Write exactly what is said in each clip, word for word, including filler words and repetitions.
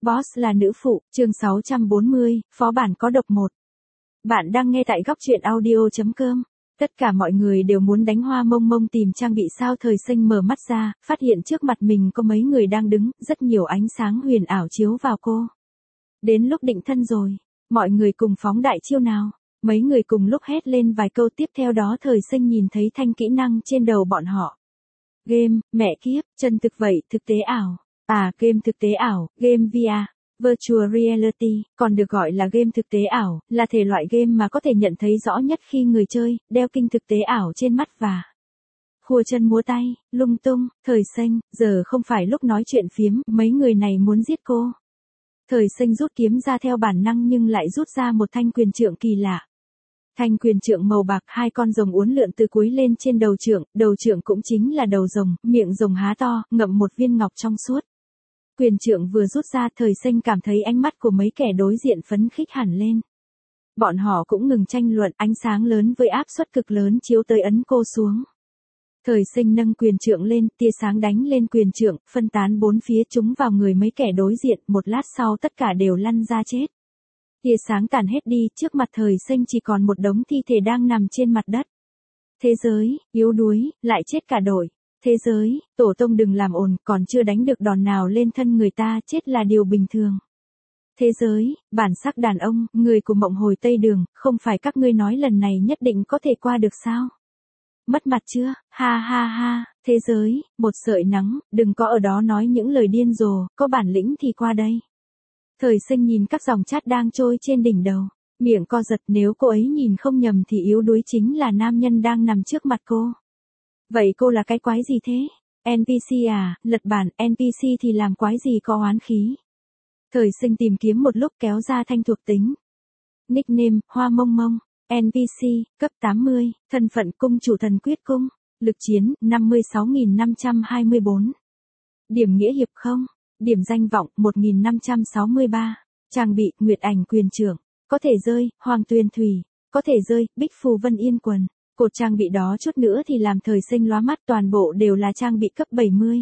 Boss là nữ phụ, chương sáu trăm bốn mươi, phó bản có độc một. Bạn đang nghe tại góc truyện audio.com. Tất cả mọi người đều muốn đánh Hoa Mông Mông tìm trang bị sao. Thời Sinh mở mắt ra, phát hiện trước mặt mình có mấy người đang đứng, rất nhiều ánh sáng huyền ảo chiếu vào cô. Đến lúc định thân rồi, mọi người cùng phóng đại chiêu nào. Mấy người cùng lúc hét lên vài câu, tiếp theo đó Thời Sinh nhìn thấy thanh kỹ năng trên đầu bọn họ. Game, mẹ kiếp, chân thực vậy, thực tế ảo. À, game thực tế ảo, game vê rờ, Virtual Reality, còn được gọi là game thực tế ảo, là thể loại game mà có thể nhận thấy rõ nhất khi người chơi đeo kính thực tế ảo trên mắt và khua chân múa tay, lung tung. Thời Sinh, giờ không phải lúc nói chuyện phiếm, mấy người này muốn giết cô. Thời Sinh rút kiếm ra theo bản năng nhưng lại rút ra một thanh quyền trượng kỳ lạ. Thanh quyền trượng màu bạc, hai con rồng uốn lượn từ cuối lên trên đầu trượng, đầu trượng cũng chính là đầu rồng, miệng rồng há to, ngậm một viên ngọc trong suốt. Quyền trượng vừa rút ra, Thời Sinh cảm thấy ánh mắt của mấy kẻ đối diện phấn khích hẳn lên. Bọn họ cũng ngừng tranh luận, ánh sáng lớn với áp suất cực lớn chiếu tới ấn cô xuống. Thời Sinh nâng quyền trượng lên, tia sáng đánh lên quyền trượng, phân tán bốn phía chúng vào người mấy kẻ đối diện, một lát sau tất cả đều lăn ra chết. Tia sáng tàn hết đi, trước mặt Thời Sinh chỉ còn một đống thi thể đang nằm trên mặt đất. Thế giới, yếu đuối, lại chết cả đội. Thế giới, tổ tông đừng làm ồn, còn chưa đánh được đòn nào lên thân người ta, chết là điều bình thường. Thế giới, bản sắc đàn ông, người của mộng hồi Tây Đường, không phải các ngươi nói lần này nhất định có thể qua được sao? Mất mặt chưa, ha ha ha. Thế giới, một sợi nắng, đừng có ở đó nói những lời điên rồ, có bản lĩnh thì qua đây. Thời Sinh nhìn các dòng chat đang trôi trên đỉnh đầu, miệng co giật, nếu cô ấy nhìn không nhầm thì yếu đuối chính là nam nhân đang nằm trước mặt cô. Vậy cô là cái quái gì thế? en pê xê à, lật bản, en pê xê thì làm quái gì có oán khí. Thời Sinh tìm kiếm một lúc kéo ra thanh thuộc tính. Nickname, Hoa Mông Mông, en pê xê, cấp tám mươi, thân phận cung chủ thần quyết cung, lực chiến, năm mươi sáu nghìn năm trăm hai mươi tư. Điểm nghĩa hiệp không, điểm danh vọng, một nghìn năm trăm sáu mươi ba, trang bị, Nguyệt Ảnh quyền trượng, có thể rơi, Hoàng Tuyền Thủy, có thể rơi, Bích Phù Vân Yên quần. Cột trang bị đó chút nữa thì làm Thời Sinh lóa mắt, toàn bộ đều là trang bị cấp bảy mươi,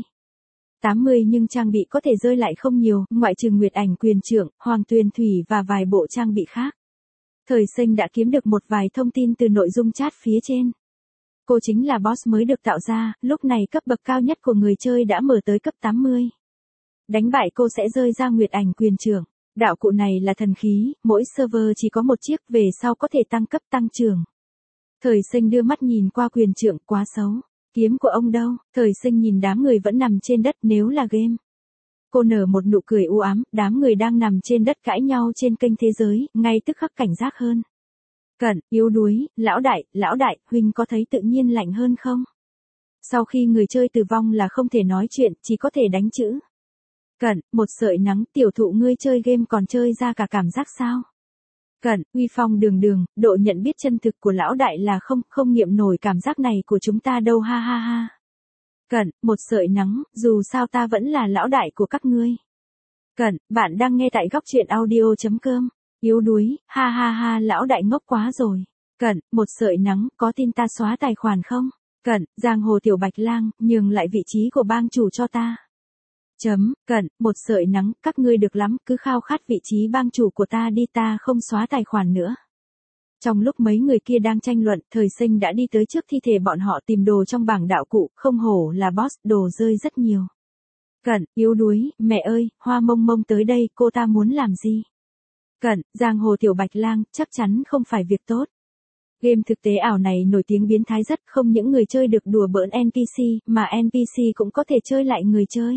tám mươi nhưng trang bị có thể rơi lại không nhiều, ngoại trừ Nguyệt Ảnh quyền trượng, Hoàng Tuyền Thủy và vài bộ trang bị khác. Thời Sinh đã kiếm được một vài thông tin từ nội dung chat phía trên. Cô chính là boss mới được tạo ra, lúc này cấp bậc cao nhất của người chơi đã mở tới cấp tám mươi. Đánh bại cô sẽ rơi ra Nguyệt Ảnh quyền trượng. Đạo cụ này là thần khí, mỗi server chỉ có một chiếc, về sau có thể tăng cấp tăng trưởng. Thời Sinh đưa mắt nhìn qua quyền trượng, quá xấu. Kiếm của ông đâu? Thời Sinh nhìn đám người vẫn nằm trên đất, nếu là game. Cô nở một nụ cười u ám, đám người đang nằm trên đất cãi nhau trên kênh thế giới, ngay tức khắc cảnh giác hơn. Cẩn, yếu đuối, lão đại, lão đại, huynh có thấy tự nhiên lạnh hơn không? Sau khi người chơi tử vong là không thể nói chuyện, chỉ có thể đánh chữ. Cẩn, một sợi nắng, tiểu thụ ngươi chơi game còn chơi ra cả cảm giác sao? Cẩn, uy phong đường đường, độ nhận biết chân thực của lão đại là không, không nghiệm nổi cảm giác này của chúng ta đâu, ha ha ha. Cẩn, một sợi nắng, dù sao ta vẫn là lão đại của các ngươi. Cẩn, bạn đang nghe tại góc truyện audio.com. Yếu đuối, ha ha ha, lão đại ngốc quá rồi. Cẩn, một sợi nắng, có tin ta xóa tài khoản không? Cẩn, giang hồ tiểu bạch lang, nhường lại vị trí của bang chủ cho ta. Chấm, Cẩn, một sợi nắng, các ngươi được lắm, cứ khao khát vị trí bang chủ của ta đi, ta không xóa tài khoản nữa. Trong lúc mấy người kia đang tranh luận, Thời Sinh đã đi tới trước thi thể bọn họ tìm đồ trong bảng đạo cụ, không hổ là boss, đồ rơi rất nhiều. Cẩn, yếu đuối, mẹ ơi, Hoa Mông Mông tới đây, cô ta muốn làm gì? Cẩn, giang hồ tiểu bạch lang, chắc chắn không phải việc tốt. Game thực tế ảo này nổi tiếng biến thái rất, không những người chơi được đùa bỡn en pê xê, mà en pê xê cũng có thể chơi lại người chơi.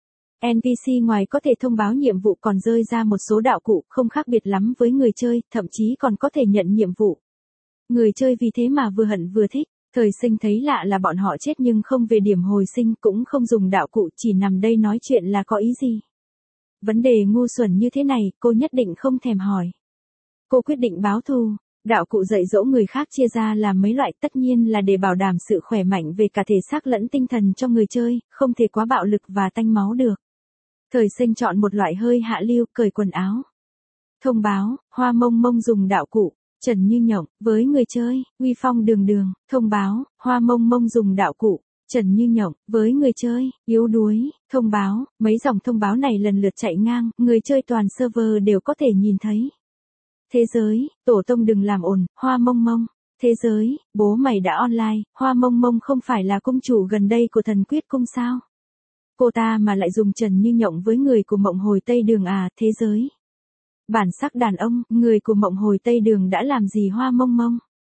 en pê xê ngoài có thể thông báo nhiệm vụ còn rơi ra một số đạo cụ, không khác biệt lắm với người chơi, thậm chí còn có thể nhận nhiệm vụ. Người chơi vì thế mà vừa hận vừa thích. Thời Sinh thấy lạ là bọn họ chết nhưng không về điểm hồi sinh, cũng không dùng đạo cụ, chỉ nằm đây nói chuyện là có ý gì. Vấn đề ngu xuẩn như thế này, cô nhất định không thèm hỏi. Cô quyết định báo thù. Đạo cụ dạy dỗ người khác chia ra làm mấy loại, tất nhiên là để bảo đảm sự khỏe mạnh về cả thể xác lẫn tinh thần cho người chơi, không thể quá bạo lực và tanh máu được. Thời Sinh chọn một loại hơi hạ lưu, cởi quần áo. Thông báo, Hoa Mông Mông dùng đạo cụ, trần như nhộng, với người chơi, uy phong đường đường. Thông báo, Hoa Mông Mông dùng đạo cụ, Trần Như Nhộng, với người chơi, yếu đuối, thông báo, mấy dòng thông báo này lần lượt chạy ngang, người chơi toàn server đều có thể nhìn thấy. Thế giới, tổ tông đừng làm ồn, Hoa Mông Mông. Thế giới, bố mày đã online, Hoa Mông Mông không phải là cung chủ gần đây của Thần Quyết Cung sao? Cô ta mà lại dùng Trần Như Nhộng với người của Mộng Hồi Tây Đường à, thế giới. Bản sắc đàn ông, người của Mộng Hồi Tây Đường đã làm gì Hoa Mông Mông?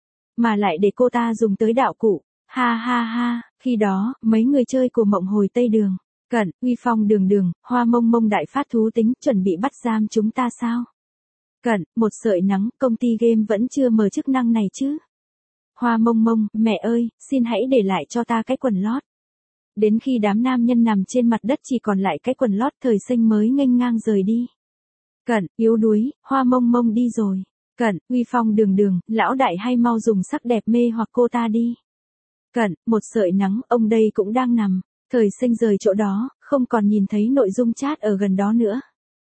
Mà lại để cô ta dùng tới đạo cụ. Ha ha ha, khi đó, mấy người chơi của Mộng Hồi Tây Đường, Cẩn, Uy Phong Đường Đường, Hoa Mông Mông đại phát thú tính, chuẩn bị bắt giam chúng ta sao? Cẩn, một sợi nắng, công ty game vẫn chưa mở chức năng này chứ? Hoa Mông Mông, mẹ ơi, xin hãy để lại cho ta cái quần lót. Đến khi đám nam nhân nằm trên mặt đất chỉ còn lại cái quần lót, Thời Sinh mới nghênh ngang rời đi. Cẩn, yếu đuối, Hoa Mông Mông đi rồi. Cẩn, Uy Phong Đường Đường, lão đại hay mau dùng sắc đẹp mê hoặc cô ta đi. Cẩn, một sợi nắng, ông đây cũng đang nằm. Thời Sinh rời chỗ đó, không còn nhìn thấy nội dung chat ở gần đó nữa.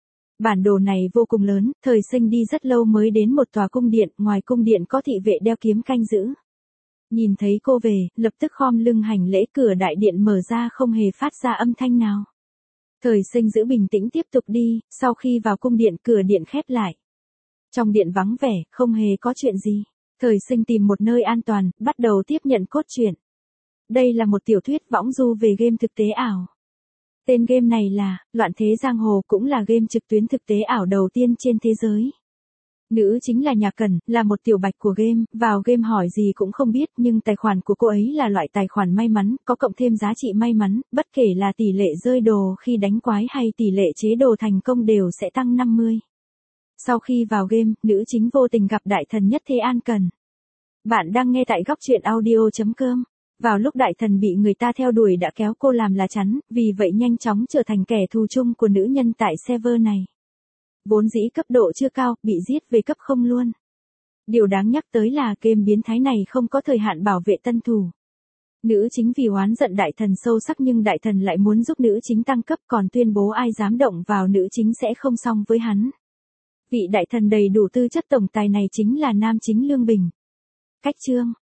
Bản đồ này vô cùng lớn, Thời Sinh đi rất lâu mới đến một tòa cung điện, ngoài cung điện có thị vệ đeo kiếm canh giữ. Nhìn thấy cô về, lập tức khom lưng hành lễ, cửa đại điện mở ra không hề phát ra âm thanh nào. Thời Sinh giữ bình tĩnh tiếp tục đi, sau khi vào cung điện cửa điện khép lại. Trong điện vắng vẻ, không hề có chuyện gì. Thời Sinh tìm một nơi an toàn, bắt đầu tiếp nhận cốt truyện. Đây là một tiểu thuyết võng du về game thực tế ảo. Tên game này là Loạn Thế Giang Hồ, cũng là game trực tuyến thực tế ảo đầu tiên trên thế giới. Nữ chính là Nhà Cần, là một tiểu bạch của game, vào game hỏi gì cũng không biết, nhưng tài khoản của cô ấy là loại tài khoản may mắn, có cộng thêm giá trị may mắn, bất kể là tỷ lệ rơi đồ khi đánh quái hay tỷ lệ chế đồ thành công đều sẽ tăng năm mươi. Sau khi vào game, nữ chính vô tình gặp đại thần Nhất Thế An Cần. Bạn đang nghe tại góc truyện audio chấm com. Vào lúc đại thần bị người ta theo đuổi đã kéo cô làm lá chắn, vì vậy nhanh chóng trở thành kẻ thù chung của nữ nhân tại server này. Vốn dĩ cấp độ chưa cao, bị giết về cấp không luôn. Điều đáng nhắc tới là game biến thái này không có thời hạn bảo vệ tân thủ. Nữ chính vì oán giận đại thần sâu sắc, nhưng đại thần lại muốn giúp nữ chính tăng cấp, còn tuyên bố ai dám động vào nữ chính sẽ không xong với hắn. Vị đại thần đầy đủ tư chất tổng tài này chính là nam chính Lương Bình. Cách chương